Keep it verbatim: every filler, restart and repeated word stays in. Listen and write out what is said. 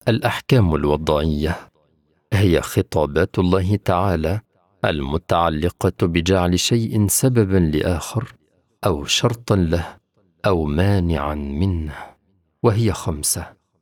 الأحكام الوضعية هي خطابات الله تعالى المتعلقة بجعل شيء سببا لآخر أو شرطا له أو مانعا منه، وهي خمسة: